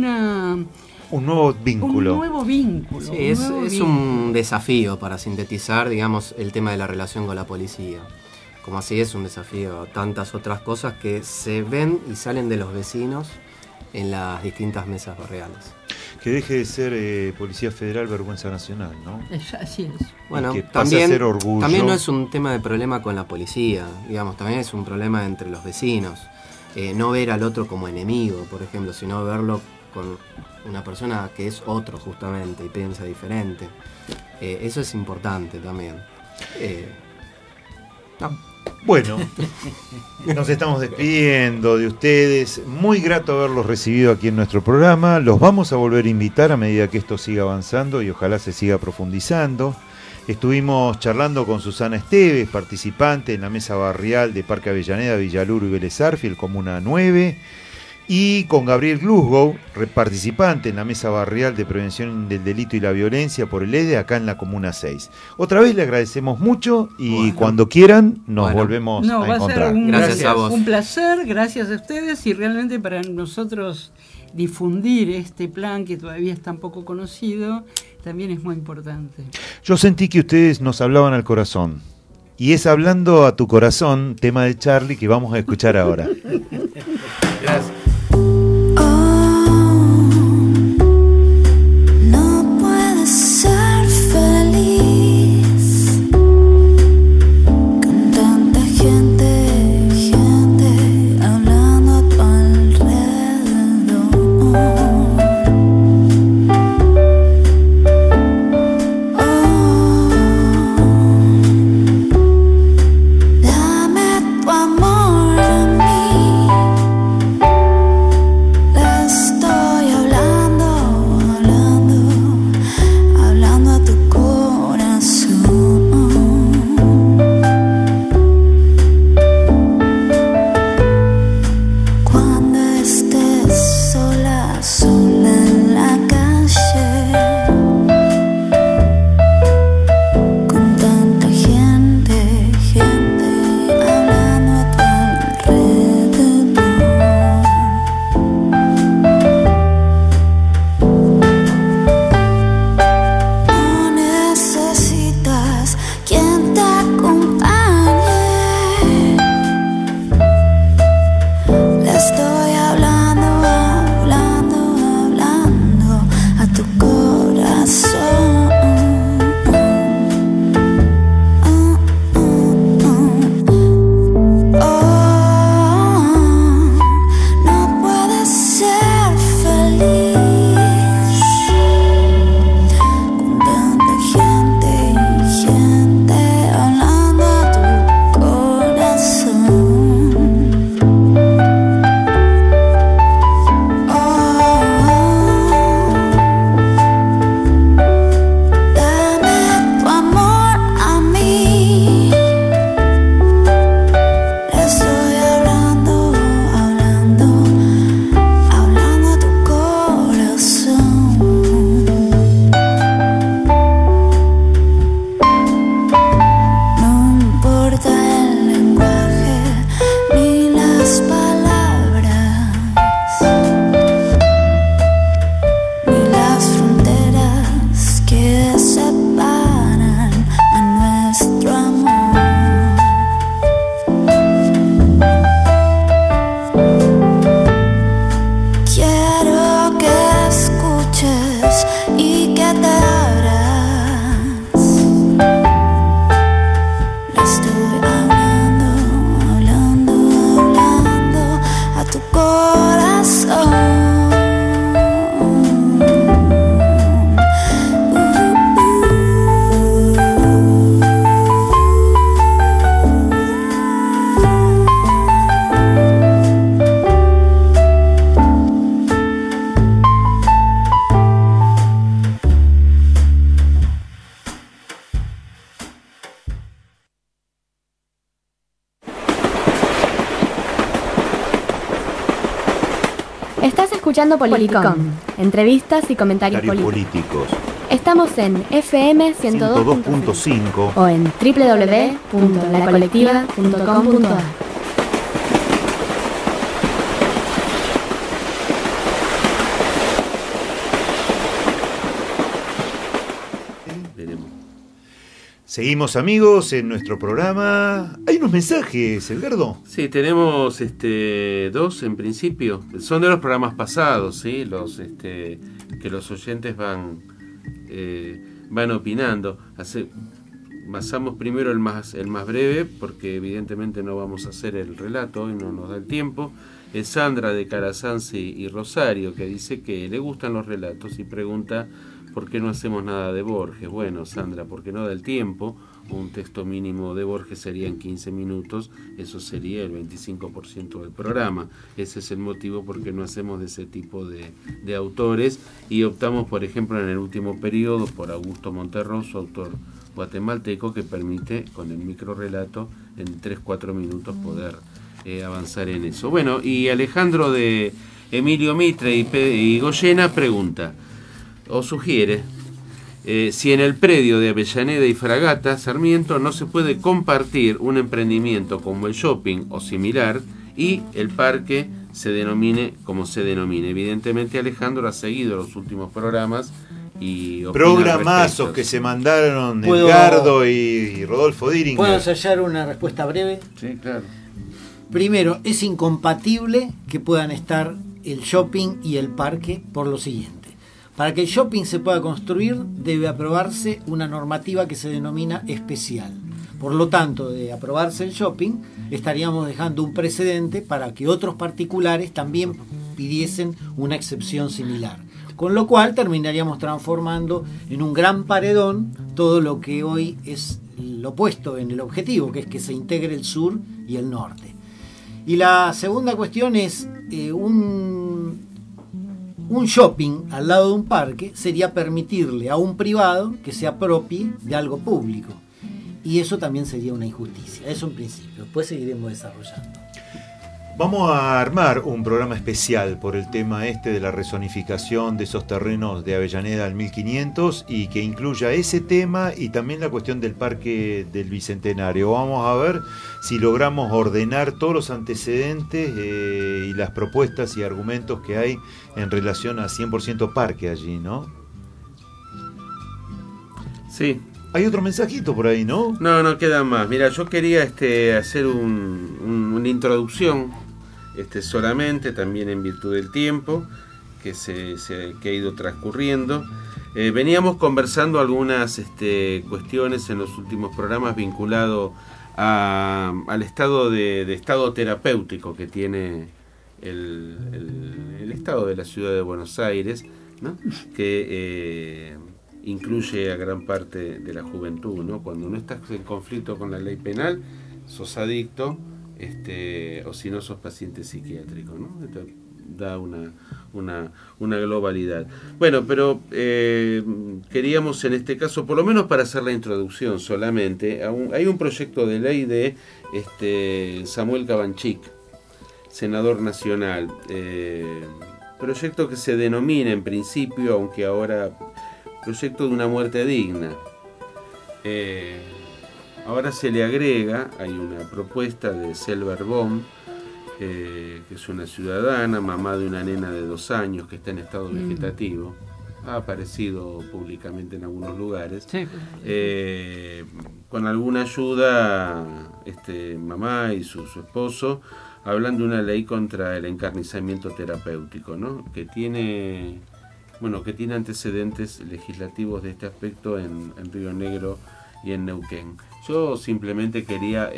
nuevo vínculo.
Sí, es un desafío para sintetizar, digamos, el tema de la relación con la policía. Como así es un desafío, tantas otras cosas que se ven y salen de los vecinos en las distintas mesas barriales.
Que deje de ser Policía Federal vergüenza nacional, ¿no?
Así es.
Bueno,
que pase a ser orgullo.
También no es un tema de problema con la policía, digamos, también es un problema entre los vecinos. No ver al otro como enemigo, por ejemplo, sino verlo con una persona que es otro justamente y piensa diferente. Eso es importante también.
Bueno, nos estamos despidiendo de ustedes. Muy grato haberlos recibido aquí en nuestro programa. Los vamos a volver a invitar a medida que esto siga avanzando y ojalá se siga profundizando. Estuvimos charlando con Susana Esteves, participante en la mesa barrial de Parque Avellaneda, Villaluro y Vélez Arfiel, Comuna 9, y con Gabriel Glusgow, participante en la mesa barrial de prevención del delito y la violencia por el EDE, acá en la Comuna 6. Otra vez le agradecemos mucho y cuando quieran nos volvemos a encontrar.
Gracias a vos. Un placer, gracias a ustedes, y realmente para nosotros difundir este plan que todavía es tan poco conocido también es muy importante.
Yo sentí que ustedes nos hablaban al corazón. Y es Hablando a tu corazón, tema de Charlie, que vamos a escuchar ahora.
Gracias.
No puedes ser feliz con tanta gente hablando a tu alrededor. Dame tu amor a mí.
escuchando Politicón, entrevistas y comentarios políticos. Estamos en FM 102.5 o en www.lacolectiva.com.ar.
Seguimos, amigos, en nuestro programa. Hay unos mensajes, Edgardo.
Sí, tenemos dos en principio. Son de los programas pasados, ¿sí? Que los oyentes van opinando. Pasamos primero el más breve, porque evidentemente no vamos a hacer el relato, hoy no nos da el tiempo. Es Sandra de Calasanz y Rosario, que dice que le gustan los relatos y pregunta ¿por qué no hacemos nada de Borges? Bueno, Sandra, porque no da el tiempo. Un texto mínimo de Borges sería en 15 minutos, eso sería el 25% del programa. Ese es el motivo por qué no hacemos de ese tipo de autores y optamos, por ejemplo, en el último periodo por Augusto Monterroso, autor guatemalteco, que permite con el microrelato en 3-4 minutos poder avanzar en eso. Bueno, y Alejandro de Emilio Mitre y Goyena pregunta o sugiere si en el predio de Avellaneda y Fragata, Sarmiento, no se puede compartir un emprendimiento como el shopping o similar y el parque se denomine como se denomine. Evidentemente Alejandro ha seguido los últimos programas y
programazos que se mandaron Edgardo y Rodolfo Diringer.
¿Puedo ensayar una respuesta breve?
Sí, claro.
Primero, es incompatible que puedan estar el shopping y el parque por lo siguiente. Para que el shopping se pueda construir, debe aprobarse una normativa que se denomina especial. Por lo tanto, de aprobarse el shopping, estaríamos dejando un precedente para que otros particulares también pidiesen una excepción similar. Con lo cual, terminaríamos transformando en un gran paredón todo lo que hoy es lo opuesto en el objetivo, que es que se integre el sur y el norte. Y la segunda cuestión es un shopping al lado de un parque sería permitirle a un privado que se apropie de algo público. Y eso también sería una injusticia. Eso en principio. Después seguiremos desarrollando.
Vamos a armar un programa especial por el tema de la rezonificación de esos terrenos de Avellaneda al 1500 y que incluya ese tema y también la cuestión del Parque del Bicentenario. Vamos a ver si logramos ordenar todos los antecedentes y las propuestas y argumentos que hay en relación a 100% parque allí, ¿no?
Sí.
Hay otro mensajito por ahí, ¿no?
No queda más. Mira, yo quería hacer una introducción solamente, también en virtud del tiempo que ha ido transcurriendo. Veníamos conversando algunas cuestiones en los últimos programas vinculado al estado de estado terapéutico que tiene el estado de la ciudad de Buenos Aires, ¿no? Que incluye a gran parte de la juventud, ¿no? Cuando no estás en conflicto con la ley penal, sos adicto, o si no sos paciente psiquiátrico, ¿no? Esto da una globalidad. Bueno, pero queríamos en este caso, por lo menos para hacer la introducción solamente, hay un proyecto de ley de Samuel Cabanchik, senador nacional, proyecto que se denomina en principio, aunque ahora proyecto de una muerte digna. Ahora se le agrega, hay una propuesta de Selver Bohm, que es una ciudadana, mamá de una nena de 2 años que está en estado vegetativo, ha aparecido públicamente en algunos lugares, sí. Con alguna ayuda, mamá y su esposo hablan de una ley contra el encarnizamiento terapéutico, ¿no? que tiene antecedentes legislativos de este aspecto en Río Negro y en Neuquén. Yo simplemente quería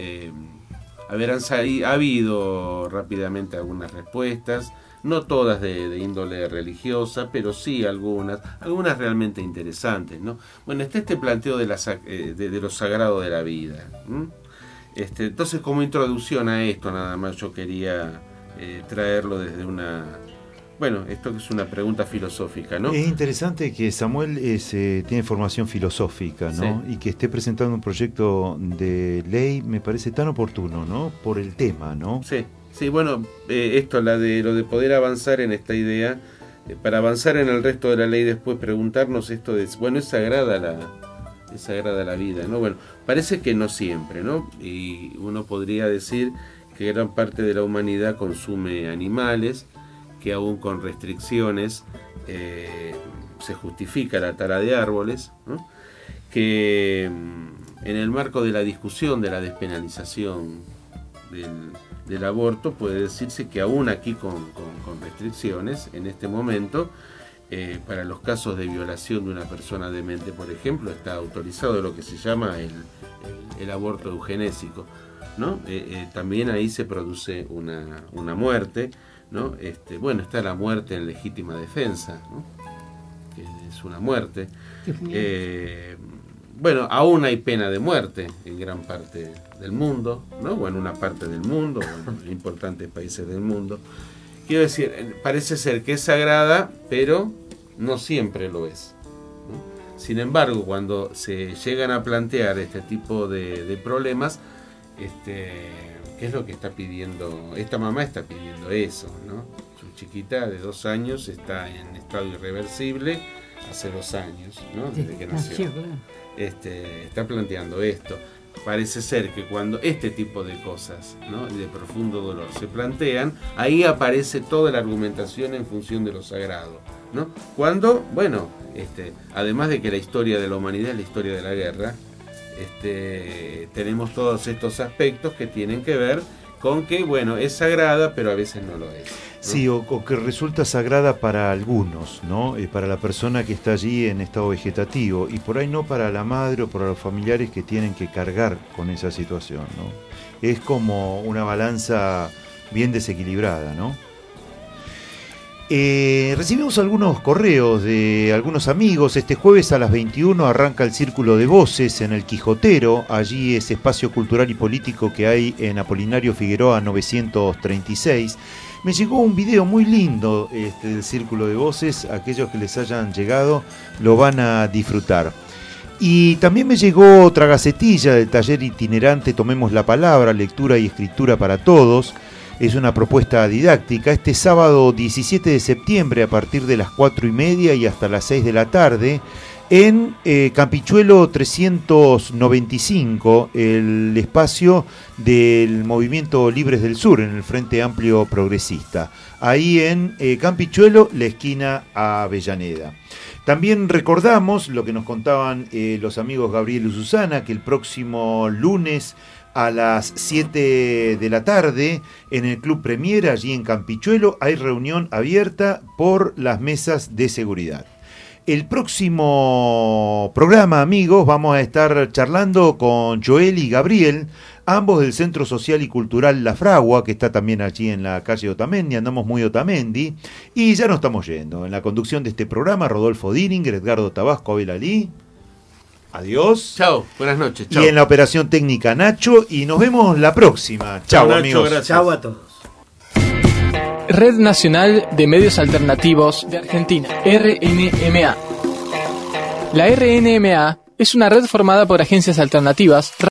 ha habido rápidamente algunas respuestas, no todas de índole religiosa, pero sí algunas realmente interesantes, ¿no? Bueno, está este planteo de lo sagrado de la vida. Entonces, como introducción a esto, nada más yo quería traerlo desde esto que es una pregunta filosófica, ¿no? Es
interesante que Samuel tiene formación filosófica, ¿no? Sí. Y que esté presentando un proyecto de ley me parece tan oportuno, ¿no? Por el tema, ¿no?
Sí. Sí, bueno, esto, lo de poder avanzar en esta idea, para avanzar en el resto de la ley después preguntarnos esto de, bueno, es sagrada la vida, ¿no? Bueno, parece que no siempre, ¿no? Y uno podría decir que gran parte de la humanidad consume animales, que aún con restricciones se justifica la tala de árboles, ¿no? Que en el marco de la discusión de la despenalización del aborto puede decirse que aún aquí con restricciones, en este momento, para los casos de violación de una persona demente, por ejemplo, está autorizado lo que se llama el aborto eugenésico, ¿no? También ahí se produce una muerte, ¿no? Bueno, está la muerte en legítima defensa, ¿no? Que es una muerte. Bueno, aún hay pena de muerte en gran parte del mundo, ¿no? O en una parte del mundo, o en importantes países del mundo. Quiero decir, parece ser que es sagrada, pero no siempre lo es, ¿no? Sin embargo, cuando se llegan a plantear este tipo de problemas, ¿qué es lo que está pidiendo? Esta mamá está pidiendo eso, ¿no? Su chiquita de 2 años está en estado irreversible hace 2 años, ¿no? Desde que nació. Está planteando esto. Parece ser que cuando este tipo de cosas, ¿no?, de profundo dolor se plantean, ahí aparece toda la argumentación en función de lo sagrado, ¿no? Cuando, bueno, además de que la historia de la humanidad es la historia de la guerra, tenemos todos estos aspectos que tienen que ver con que, bueno, es sagrada, pero a veces no lo es, ¿no?
Sí, o que resulta sagrada para algunos, ¿no? Para la persona que está allí en estado vegetativo, y por ahí no para la madre o para los familiares que tienen que cargar con esa situación, ¿no? Es como una balanza bien desequilibrada, ¿no? Recibimos algunos correos de algunos amigos. Este jueves a las 21 arranca el Círculo de Voces en el Quijotero. Allí es espacio cultural y político que hay en Apolinario Figueroa 936. Me llegó un video muy lindo del Círculo de Voces. Aquellos que les hayan llegado lo van a disfrutar. Y también me llegó otra gacetilla del taller itinerante Tomemos la Palabra, lectura y escritura para todos. Es una propuesta didáctica. Este sábado 17 de septiembre a partir de las 4:30 y hasta las 6 de la tarde en Campichuelo 395, el espacio del Movimiento Libres del Sur, en el Frente Amplio Progresista. Ahí en Campichuelo, la esquina a Avellaneda. También recordamos lo que nos contaban los amigos Gabriel y Susana, que el próximo lunes a las 7 de la tarde en el Club Premier, allí en Campichuelo, hay reunión abierta por las mesas de seguridad. El próximo programa, amigos, vamos a estar charlando con Joel y Gabriel, ambos del Centro Social y Cultural La Fragua, que está también allí en la calle Otamendi. Andamos muy Otamendi, y ya nos estamos yendo. En la conducción de este programa, Rodolfo Diringer, Edgardo Tabasco, Abel Alí. Adiós.
Chao, buenas noches. Chao.
Y en la operación técnica, Nacho, y nos vemos la próxima. Chao, amigos.
Nacho, chao a todos.
Red Nacional de Medios Alternativos de Argentina, RNMA. La RNMA es una red formada por agencias alternativas